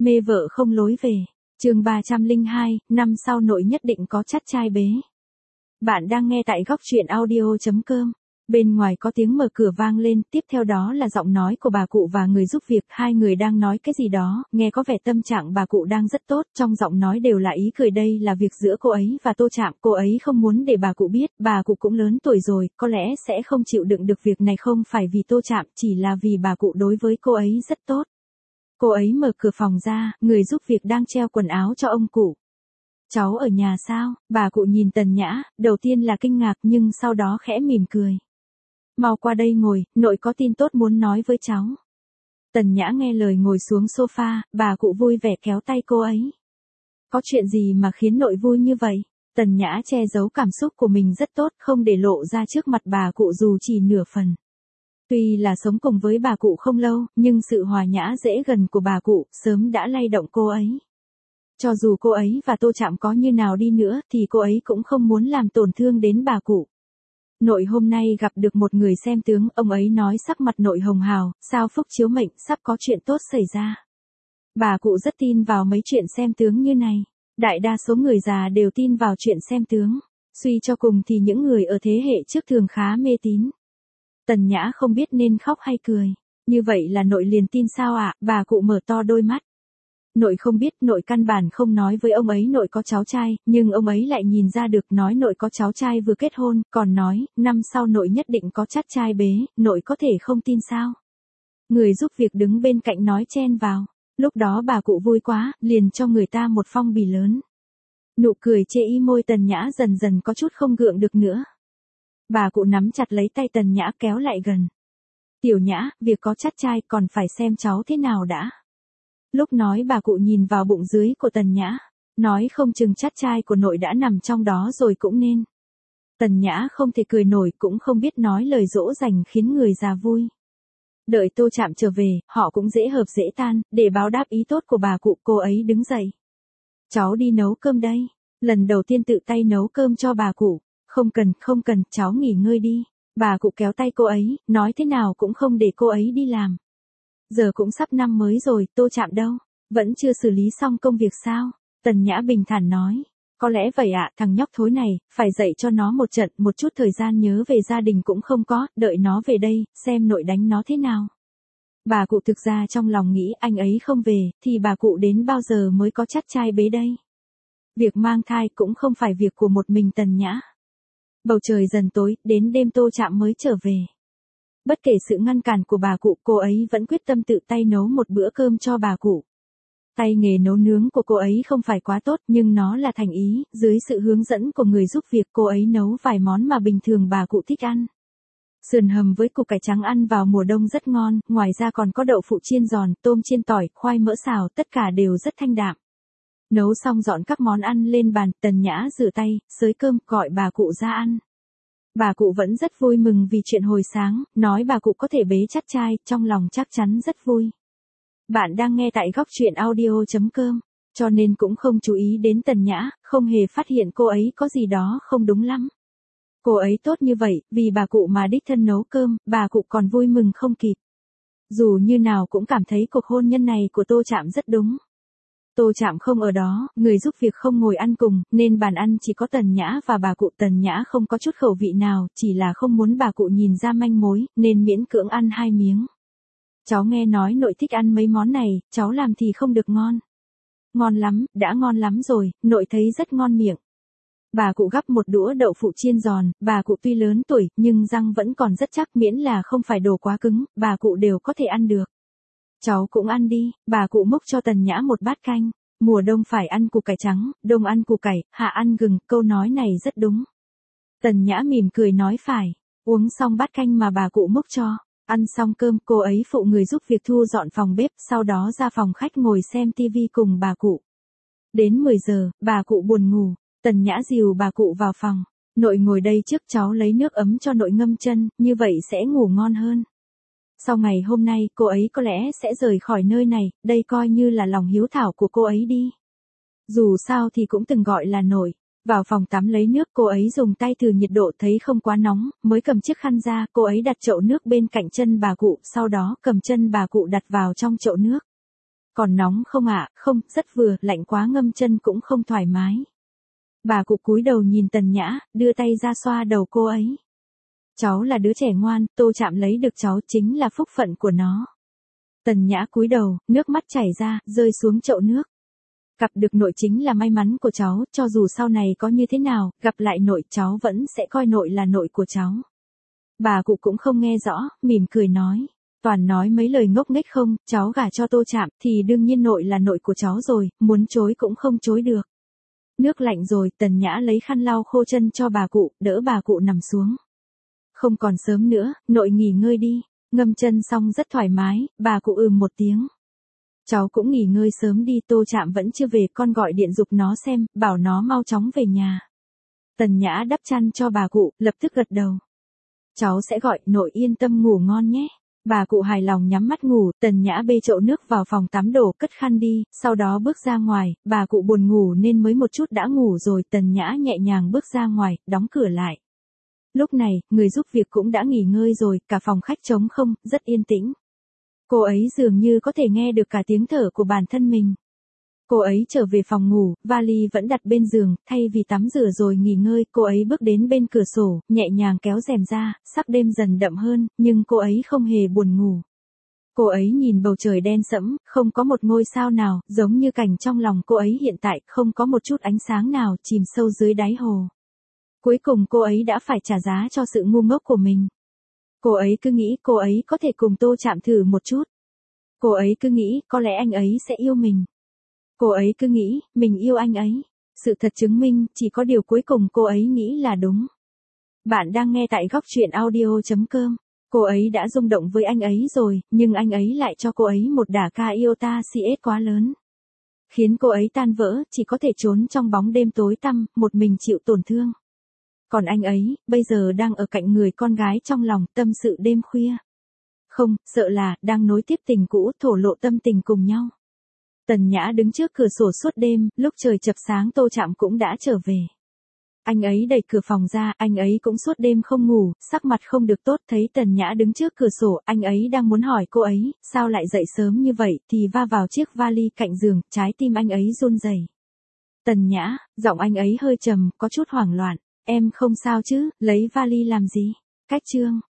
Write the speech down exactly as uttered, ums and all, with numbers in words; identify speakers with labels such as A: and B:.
A: Mê vợ không lối về. Chương ba trăm lẻ hai, năm sau nội nhất định có chắt trai bế. Bạn đang nghe tại góc truyện audio chấm com. Bên ngoài có tiếng mở cửa vang lên, tiếp theo đó là giọng nói của bà cụ và người giúp việc, hai người đang nói cái gì đó, nghe có vẻ tâm trạng bà cụ đang rất tốt, trong giọng nói đều là ý cười. Đây là việc giữa cô ấy và Tô Trạm, cô ấy không muốn để bà cụ biết, bà cụ cũng lớn tuổi rồi, có lẽ sẽ không chịu đựng được việc này, không phải vì Tô Trạm, chỉ là vì bà cụ đối với cô ấy rất tốt. Cô ấy mở cửa phòng ra, người giúp việc đang treo quần áo cho ông cụ. Cháu ở nhà sao? Bà cụ nhìn Tần Nhã, đầu tiên là kinh ngạc nhưng sau đó khẽ mỉm cười. Mau qua đây ngồi, nội có tin tốt muốn nói với cháu. Tần Nhã nghe lời ngồi xuống sofa, bà cụ vui vẻ kéo tay cô ấy. Có chuyện gì mà khiến nội vui như vậy? Tần Nhã che giấu cảm xúc của mình rất tốt, không để lộ ra trước mặt bà cụ dù chỉ nửa phần. Tuy là sống cùng với bà cụ không lâu, nhưng sự hòa nhã dễ gần của bà cụ sớm đã lay động cô ấy. Cho dù cô ấy và Tô Trạm có như nào đi nữa thì cô ấy cũng không muốn làm tổn thương đến bà cụ. Nội hôm nay gặp được một người xem tướng, ông ấy nói sắc mặt nội hồng hào, sao phúc chiếu mệnh, sắp có chuyện tốt xảy ra. Bà cụ rất tin vào mấy chuyện xem tướng như này. Đại đa số người già đều tin vào chuyện xem tướng. Suy cho cùng thì những người ở thế hệ trước thường khá mê tín. Tần Nhã không biết nên khóc hay cười. Như vậy là nội liền tin sao ạ? À? Bà cụ mở to đôi mắt. Nội không biết, nội căn bản không nói với ông ấy nội có cháu trai, nhưng ông ấy lại nhìn ra được, nói nội có cháu trai vừa kết hôn, còn nói, năm sau nội nhất định có chắt trai bế, nội có thể không tin sao? Người giúp việc đứng bên cạnh nói chen vào. Lúc đó bà cụ vui quá, liền cho người ta một phong bì lớn. Nụ cười chê y môi Tần Nhã dần dần có chút không gượng được nữa. Bà cụ nắm chặt lấy tay Tần Nhã kéo lại gần. Tiểu Nhã, việc có chắt trai còn phải xem cháu thế nào đã. Lúc nói bà cụ nhìn vào bụng dưới của Tần Nhã, nói không chừng chắt trai của nội đã nằm trong đó rồi cũng nên. Tần Nhã không thể cười nổi, cũng không biết nói lời dỗ dành khiến người già vui. Đợi Tô Trạm trở về, họ cũng dễ hợp dễ tan, để báo đáp ý tốt của bà cụ, cô ấy đứng dậy. Cháu đi nấu cơm đây. Lần đầu tiên tự tay nấu cơm cho bà cụ. Không cần, không cần, cháu nghỉ ngơi đi. Bà cụ kéo tay cô ấy, nói thế nào cũng không để cô ấy đi làm. Giờ cũng sắp năm mới rồi, Tô Trạm đâu? Vẫn chưa xử lý xong công việc sao? Tần Nhã bình thản nói. Có lẽ vậy ạ, à, thằng nhóc thối này, phải dạy cho nó một trận, một chút thời gian nhớ về gia đình cũng không có, đợi nó về đây, xem nội đánh nó thế nào. Bà cụ thực ra trong lòng nghĩ anh ấy không về, thì bà cụ đến bao giờ mới có chắt trai bế đây? Việc mang thai cũng không phải việc của một mình Tần Nhã. Bầu trời dần tối, đến đêm Tô Trạm mới trở về. Bất kể sự ngăn cản của bà cụ, cô ấy vẫn quyết tâm tự tay nấu một bữa cơm cho bà cụ. Tay nghề nấu nướng của cô ấy không phải quá tốt, nhưng nó là thành ý, dưới sự hướng dẫn của người giúp việc cô ấy nấu vài món mà bình thường bà cụ thích ăn. Sườn hầm với củ cải trắng ăn vào mùa đông rất ngon, ngoài ra còn có đậu phụ chiên giòn, tôm chiên tỏi, khoai mỡ xào, tất cả đều rất thanh đạm. Nấu xong dọn các món ăn lên bàn, Tần Nhã rửa tay, xới cơm, gọi bà cụ ra ăn. Bà cụ vẫn rất vui mừng vì chuyện hồi sáng, nói bà cụ có thể bế chắt trai, trong lòng chắc chắn rất vui. Bạn đang nghe tại góc truyện audio chấm com, cho nên cũng không chú ý đến Tần Nhã, không hề phát hiện cô ấy có gì đó không đúng lắm. Cô ấy tốt như vậy, vì bà cụ mà đích thân nấu cơm, bà cụ còn vui mừng không kịp. Dù như nào cũng cảm thấy cuộc hôn nhân này của Tô Trạm rất đúng. Tô Trạm không ở đó, người giúp việc không ngồi ăn cùng, nên bàn ăn chỉ có Tần Nhã và bà cụ. Tần Nhã không có chút khẩu vị nào, chỉ là không muốn bà cụ nhìn ra manh mối, nên miễn cưỡng ăn hai miếng. Cháu nghe nói nội thích ăn mấy món này, cháu làm thì không được ngon. Ngon lắm, đã ngon lắm rồi, nội thấy rất ngon miệng. Bà cụ gắp một đũa đậu phụ chiên giòn, bà cụ tuy lớn tuổi, nhưng răng vẫn còn rất chắc, miễn là không phải đồ quá cứng, bà cụ đều có thể ăn được. Cháu cũng ăn đi, bà cụ múc cho Tần Nhã một bát canh. Mùa đông phải ăn củ cải trắng, đông ăn củ cải, hạ ăn gừng, câu nói này rất đúng. Tần Nhã mỉm cười nói phải, uống xong bát canh mà bà cụ múc cho. Ăn xong cơm, cô ấy phụ người giúp việc thu dọn phòng bếp, sau đó ra phòng khách ngồi xem tivi cùng bà cụ. Đến mười giờ, bà cụ buồn ngủ, Tần Nhã dìu bà cụ vào phòng. Nội ngồi đây trước, cháu lấy nước ấm cho nội ngâm chân, như vậy sẽ ngủ ngon hơn. Sau ngày hôm nay, cô ấy có lẽ sẽ rời khỏi nơi này, đây coi như là lòng hiếu thảo của cô ấy đi. Dù sao thì cũng từng gọi là nội. Vào phòng tắm lấy nước, cô ấy dùng tay thử nhiệt độ, thấy không quá nóng, mới cầm chiếc khăn ra, cô ấy đặt chậu nước bên cạnh chân bà cụ, sau đó cầm chân bà cụ đặt vào trong chậu nước. Còn nóng không ạ? Không, rất vừa, lạnh quá ngâm chân cũng không thoải mái. Bà cụ cúi đầu nhìn Tần Nhã, đưa tay ra xoa đầu cô ấy. Cháu là đứa trẻ ngoan, Tô Trạm lấy được cháu chính là phúc phận của nó. Tần Nhã cúi đầu, nước mắt chảy ra, rơi xuống chậu nước. Gặp được nội chính là may mắn của cháu, cho dù sau này có như thế nào, gặp lại nội cháu vẫn sẽ coi nội là nội của cháu. Bà cụ cũng không nghe rõ, mỉm cười nói. Toàn nói mấy lời ngốc nghếch không, cháu gả cho Tô Trạm thì đương nhiên nội là nội của cháu rồi, muốn chối cũng không chối được. Nước lạnh rồi, Tần Nhã lấy khăn lau khô chân cho bà cụ, đỡ bà cụ nằm xuống. Không còn sớm nữa, nội nghỉ ngơi đi. Ngâm chân xong rất thoải mái, bà cụ ừm một tiếng. Cháu cũng nghỉ ngơi sớm đi, Tô Trạm vẫn chưa về, con gọi điện giục nó xem, bảo nó mau chóng về nhà. Tần Nhã đắp chăn cho bà cụ, lập tức gật đầu. Cháu sẽ gọi, nội yên tâm ngủ ngon nhé. Bà cụ hài lòng nhắm mắt ngủ, Tần Nhã bê chậu nước vào phòng tắm đổ cất khăn đi, sau đó bước ra ngoài, bà cụ buồn ngủ nên mới một chút đã ngủ rồi, Tần Nhã nhẹ nhàng bước ra ngoài, đóng cửa lại. Lúc này, người giúp việc cũng đã nghỉ ngơi rồi, cả phòng khách trống không, rất yên tĩnh. Cô ấy dường như có thể nghe được cả tiếng thở của bản thân mình. Cô ấy trở về phòng ngủ, vali vẫn đặt bên giường, thay vì tắm rửa rồi nghỉ ngơi, cô ấy bước đến bên cửa sổ, nhẹ nhàng kéo rèm ra, sắc đêm dần đậm hơn, nhưng cô ấy không hề buồn ngủ. Cô ấy nhìn bầu trời đen sẫm, không có một ngôi sao nào, giống như cảnh trong lòng cô ấy hiện tại, không có một chút ánh sáng nào, chìm sâu dưới đáy hồ. Cuối cùng cô ấy đã phải trả giá cho sự ngu ngốc của mình. Cô ấy cứ nghĩ cô ấy có thể cùng Tô Trạm thử một chút. Cô ấy cứ nghĩ có lẽ anh ấy sẽ yêu mình. Cô ấy cứ nghĩ mình yêu anh ấy. Sự thật chứng minh chỉ có điều cuối cùng cô ấy nghĩ là đúng. Bạn đang nghe tại góc truyện audio chấm com. Cô ấy đã rung động với anh ấy rồi, nhưng anh ấy lại cho cô ấy một đả ca iota xê ét quá lớn. Khiến cô ấy tan vỡ, chỉ có thể trốn trong bóng đêm tối tăm, một mình chịu tổn thương. Còn anh ấy, bây giờ đang ở cạnh người con gái trong lòng, tâm sự đêm khuya. Không, sợ là, đang nối tiếp tình cũ, thổ lộ tâm tình cùng nhau. Tần Nhã đứng trước cửa sổ suốt đêm, lúc trời chập sáng Tô Trạm cũng đã trở về. Anh ấy đẩy cửa phòng ra, anh ấy cũng suốt đêm không ngủ, sắc mặt không được tốt, thấy Tần Nhã đứng trước cửa sổ, anh ấy đang muốn hỏi cô ấy, sao lại dậy sớm như vậy, thì va vào chiếc vali cạnh giường, trái tim anh ấy run rẩy. Tần Nhã, giọng anh ấy hơi trầm, có chút hoảng loạn, em không sao chứ, lấy vali làm gì? Cách chương.